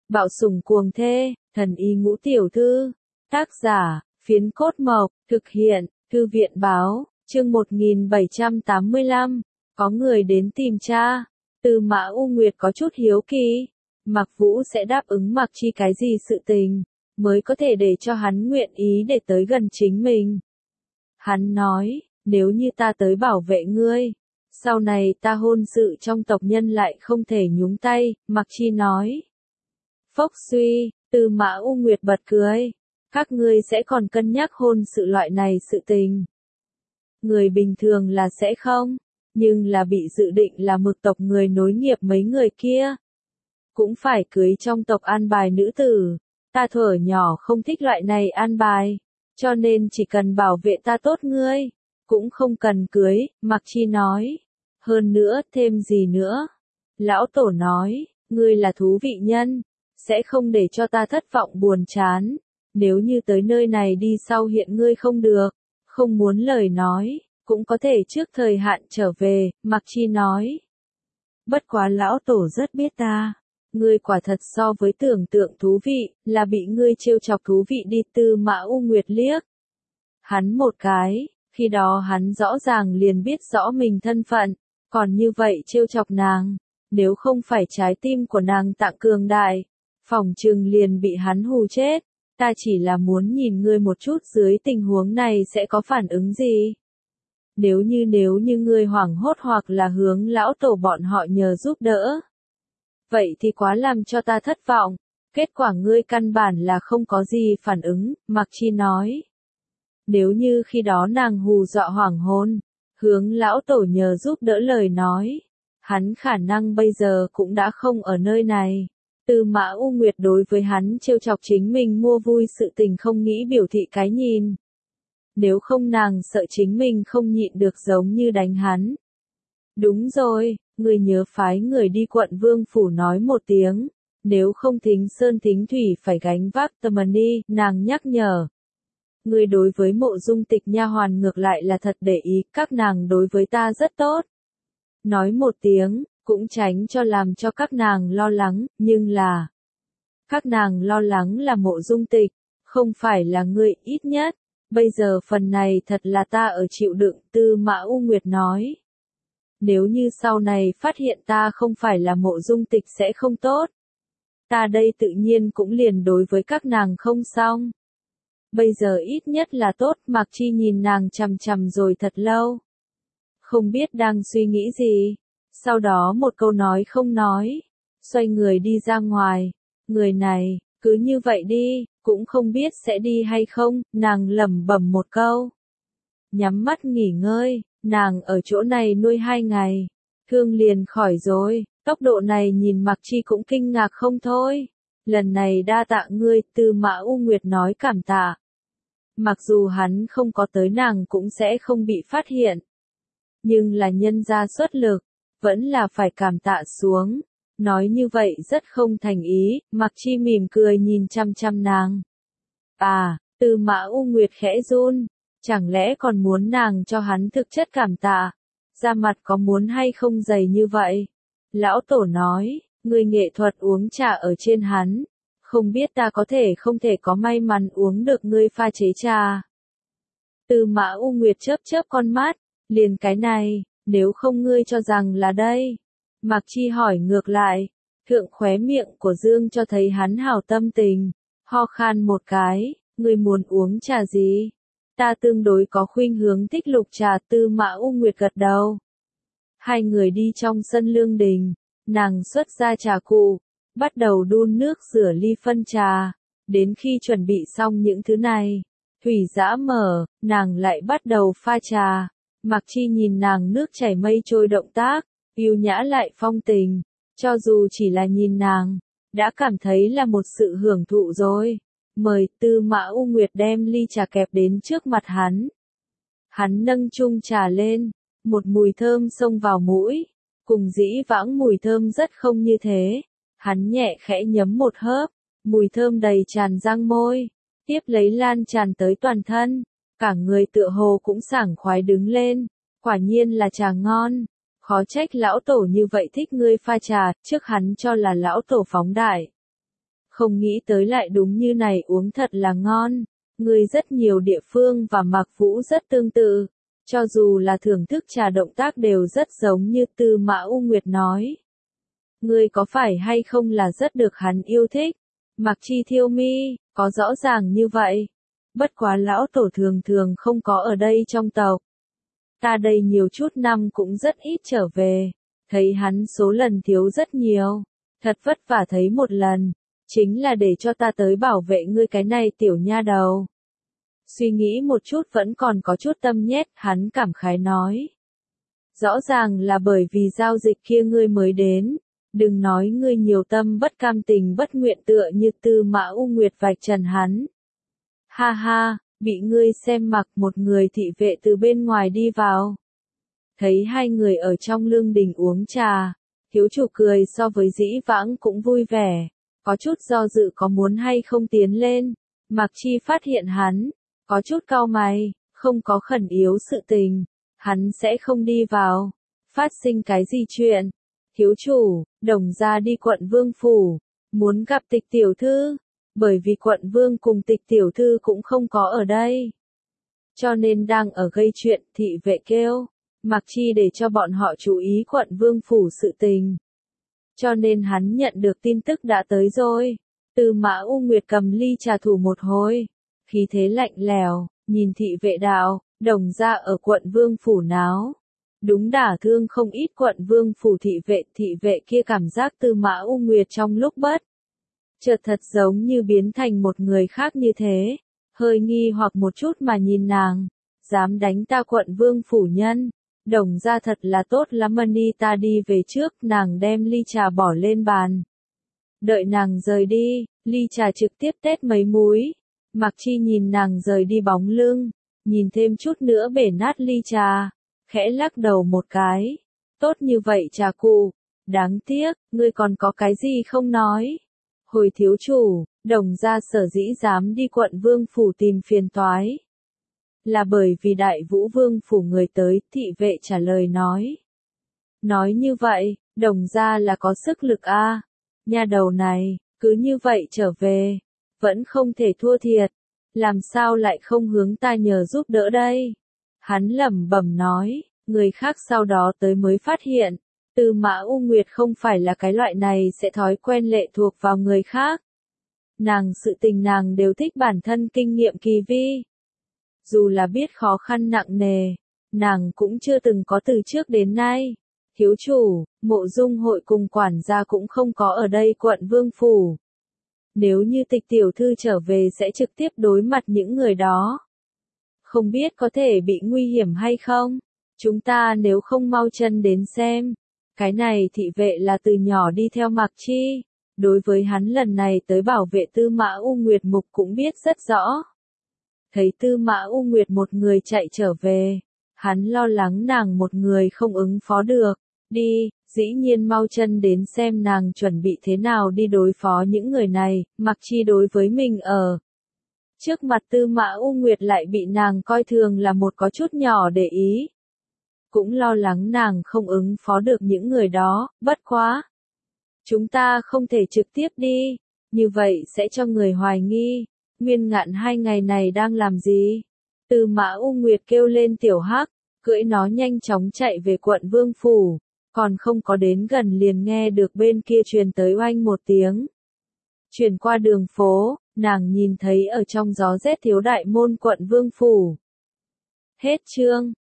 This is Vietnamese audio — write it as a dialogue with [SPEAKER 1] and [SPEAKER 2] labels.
[SPEAKER 1] Bạo sủng cuồng thê, thần y ngũ tiểu thư. Tác giả, Phiến Cốt Mộc, thực hiện, Thư viện báo, chương 1785. Có người đến tìm cha. Tư Mã U Nguyệt có chút hiếu kỳ. Mạc Vũ sẽ đáp ứng Mạc Chi cái gì sự tình, mới có thể để cho hắn nguyện ý để tới gần chính mình. Hắn nói, nếu như ta tới bảo vệ ngươi, sau này ta hôn sự trong tộc nhân lại không thể nhúng tay, Mạc Chi nói. Phốc suy, Tư Mã U Nguyệt bật cười. Các ngươi sẽ còn cân nhắc hôn sự loại này sự tình. Người bình thường là sẽ không, nhưng là bị dự định là mực tộc người nối nghiệp mấy người kia. Cũng phải cưới trong tộc an bài nữ tử. Ta thuở nhỏ không thích loại này an bài, cho nên chỉ cần bảo vệ ta tốt ngươi, cũng không cần cưới, Mạc Chi nói. Hơn nữa, thêm gì nữa? Lão Tổ nói, ngươi là thú vị nhân, sẽ không để cho ta thất vọng buồn chán. Nếu như tới nơi này đi sau hiện ngươi không được, không muốn lời nói, cũng có thể trước thời hạn trở về, Mạc Chi nói. Bất quá Lão Tổ rất biết ta. Ngươi quả thật so với tưởng tượng thú vị, là bị ngươi trêu chọc thú vị đi. Tư Mã U Nguyệt liếc hắn một cái, khi đó hắn rõ ràng liền biết rõ mình thân phận, còn như vậy trêu chọc nàng, nếu không phải trái tim của nàng tạng cường đại, phỏng chừng liền bị hắn hù chết. Ta chỉ là muốn nhìn ngươi một chút dưới tình huống này sẽ có phản ứng gì. Nếu như ngươi hoảng hốt hoặc là hướng Lão Tổ bọn họ nhờ giúp đỡ, vậy thì quá làm cho ta thất vọng. Kết quả ngươi căn bản là không có gì phản ứng, Mạc Chi nói. Nếu như khi đó nàng hù dọa hoảng hồn, hướng Lão Tổ nhờ giúp đỡ lời nói, hắn khả năng bây giờ cũng đã không ở nơi này. Tư Mã U Nguyệt đối với hắn trêu chọc chính mình mua vui sự tình không nghĩ biểu thị cái nhìn. Nếu không nàng sợ chính mình không nhịn được giống như đánh hắn. Đúng rồi, người nhớ phái người đi quận Vương Phủ nói một tiếng, nếu không Thính Sơn Thính Thủy phải gánh vác Tâm Ni, nàng nhắc nhở. Người đối với Mộ Dung Tịch nha hoàn ngược lại là thật để ý, các nàng đối với ta rất tốt. Nói một tiếng, cũng tránh cho làm cho các nàng lo lắng, nhưng là các nàng lo lắng là Mộ Dung Tịch, không phải là ngươi. Ít nhất bây giờ phần này thật là ta ở chịu đựng. Tư Mã U Nguyệt nói. Nếu như sau này phát hiện ta không phải là Mộ Dung Tịch sẽ không tốt. Ta đây tự nhiên cũng liền đối với các nàng không xong. Bây giờ ít nhất là tốt. Mạc Chi nhìn nàng chằm chằm rồi thật lâu. Không biết đang suy nghĩ gì. Sau đó một câu nói không nói. Xoay người đi ra ngoài. Người này, cứ như vậy đi, cũng không biết sẽ đi hay không. Nàng lẩm bẩm một câu. Nhắm mắt nghỉ ngơi. Nàng ở chỗ này nuôi 2 ngày. Thương liền khỏi rồi. Tốc độ này nhìn Mạc Chi cũng kinh ngạc không thôi. Lần này đa tạ ngươi. Tư Mã U Nguyệt nói cảm tạ. Mặc dù hắn không có tới nàng cũng sẽ không bị phát hiện. Nhưng là nhân gia xuất lực, vẫn là phải cảm tạ xuống. Nói như vậy rất không thành ý. Mạc Chi mỉm cười nhìn chăm chăm nàng. À, Tư Mã U Nguyệt khẽ run. Chẳng lẽ còn muốn nàng cho hắn thực chất cảm tạ? Da mặt có muốn hay không dày như vậy? Lão Tổ nói, người nghệ thuật uống trà ở trên hắn. Không biết ta có thể không thể có may mắn uống được ngươi pha chế trà. Tư Mã U Nguyệt chớp chớp con mắt, liền cái này, nếu không ngươi cho rằng là đây. Mạc Chi hỏi ngược lại, thượng khóe miệng của Dương cho thấy hắn hảo tâm tình, ho khan một cái, ngươi muốn uống trà gì? Ta tương đối có khuynh hướng thích lục trà. Tư Mã U Nguyệt gật đầu. Hai người đi trong sân lương đình, nàng xuất ra trà cụ, bắt đầu đun nước rửa ly phân trà, đến khi chuẩn bị xong những thứ này, thủy giã mở, nàng lại bắt đầu pha trà. Mạc Chi nhìn nàng nước chảy mây trôi động tác, yêu nhã lại phong tình, cho dù chỉ là nhìn nàng, đã cảm thấy là một sự hưởng thụ rồi. Mời. Tư Mã U Nguyệt đem ly trà kẹp đến trước mặt hắn. Hắn nâng chung trà lên, một mùi thơm xông vào mũi, cùng dĩ vãng mùi thơm rất không như thế. Hắn nhẹ khẽ nhấm một hớp, mùi thơm đầy tràn răng môi, tiếp lấy lan tràn tới toàn thân, cả người tựa hồ cũng sảng khoái đứng lên. Quả nhiên là trà ngon, khó trách Lão Tổ như vậy thích ngươi pha trà. Trước hắn cho là Lão Tổ phóng đại, Không nghĩ tới lại đúng như này uống thật là ngon. Ngươi rất nhiều địa phương và Mạc Vũ rất tương tự. Cho dù là thưởng thức trà động tác đều rất giống như Tư Mã U Nguyệt nói. Ngươi có phải hay không là rất được hắn yêu thích? Mạc Chi Thiêu mi, có rõ ràng như vậy. Bất quá lão tổ thường thường không có ở đây trong tộc. Ta đây nhiều chút năm cũng rất ít trở về. Thấy hắn số lần thiếu rất nhiều. Thật vất vả thấy một lần. Chính là để cho ta tới bảo vệ ngươi cái này tiểu nha đầu. Suy nghĩ một chút vẫn còn có chút tâm nhét, hắn cảm khái nói. Rõ ràng là bởi vì giao dịch kia ngươi mới đến. Đừng nói ngươi nhiều tâm bất cam tình bất nguyện tựa như Tư Mã U Nguyệt vạch trần hắn. Ha ha, bị ngươi xem mặc một người thị vệ từ bên ngoài đi vào. Thấy hai người ở trong lương đình uống trà, thiếu chủ cười so với dĩ vãng cũng vui vẻ, có chút do dự có muốn hay không tiến lên. Mạc Chi phát hiện hắn, có chút cau mày, không có khẩn yếu sự tình, hắn sẽ không đi vào. Phát sinh cái gì chuyện? Thiếu chủ, Đồng gia đi quận Vương phủ, muốn gặp Tịch tiểu thư, bởi vì quận Vương cùng Tịch tiểu thư cũng không có ở đây. Cho nên đang ở gây chuyện, thị vệ kêu, Mạc Chi để cho bọn họ chú ý quận Vương phủ sự tình. Cho nên hắn nhận được tin tức đã tới rồi. Tư Mã U Nguyệt cầm ly trà thủ một hồi, khí thế lạnh lèo, nhìn thị vệ đạo, Đồng gia ở quận Vương phủ náo. Đúng đả thương không ít quận Vương phủ thị vệ kia cảm giác Tư Mã U Nguyệt trong lúc bất chợt thật giống như biến thành một người khác như thế, hơi nghi hoặc một chút mà nhìn nàng, dám đánh ta quận Vương phủ nhân, Đồng gia thật là tốt lắm. Đi ta đi về trước. Nàng đem ly trà bỏ lên bàn. Đợi nàng rời đi, ly trà trực tiếp tét mấy múi. Mạc Chi nhìn nàng rời đi bóng lưng, nhìn thêm chút nữa bể nát ly trà, khẽ lắc đầu một cái. Tốt như vậy trà cụ, đáng tiếc, ngươi còn có cái gì không nói. Hồi thiếu chủ, Đồng gia sở dĩ dám đi quận Vương phủ tìm phiền toái. Là bởi vì Đại Vũ Vương phủ người tới, thị vệ trả lời nói. Nói như vậy, Đồng gia là có sức lực a. Nha đầu này, cứ như vậy trở về, vẫn không thể thua thiệt, làm sao lại không hướng ta nhờ giúp đỡ đây? Hắn lẩm bẩm nói, người khác sau đó tới mới phát hiện, Tư Mã U Nguyệt không phải là cái loại này sẽ thói quen lệ thuộc vào người khác. Nàng sự tình nàng đều thích bản thân kinh nghiệm kỳ vi. Dù là biết khó khăn nặng nề, nàng cũng chưa từng có từ trước đến nay. Thiếu chủ, Mộ Dung hội cùng quản gia cũng không có ở đây quận Vương phủ. Nếu như Tịch tiểu thư trở về sẽ trực tiếp đối mặt những người đó. Không biết có thể bị nguy hiểm hay không? Chúng ta nếu không mau chân đến xem. Cái này thị vệ là từ nhỏ đi theo Mạc Chi. Đối với hắn lần này tới bảo vệ Tư Mã U Nguyệt mục cũng biết rất rõ. Thấy Tư Mã U Nguyệt một người chạy trở về, hắn lo lắng nàng một người không ứng phó được. Đi, dĩ nhiên mau chân đến xem nàng chuẩn bị thế nào đi đối phó những người này. Mạc Chi đối với mình ở trước mặt Tư Mã U Nguyệt lại bị nàng coi thường là một có chút nhỏ để ý. Cũng lo lắng nàng không ứng phó được những người đó, bất quá. Chúng ta không thể trực tiếp đi, như vậy sẽ cho người hoài nghi. Nguyên Ngạn 2 ngày này đang làm gì? Tư Mã U Nguyệt kêu lên Tiểu Hắc, cưỡi nó nhanh chóng chạy về quận Vương phủ, còn không có đến gần liền nghe được bên kia truyền tới oanh một tiếng. Chuyển qua đường phố, nàng nhìn thấy ở trong gió rét thiếu đại môn quận Vương phủ. Hết chương.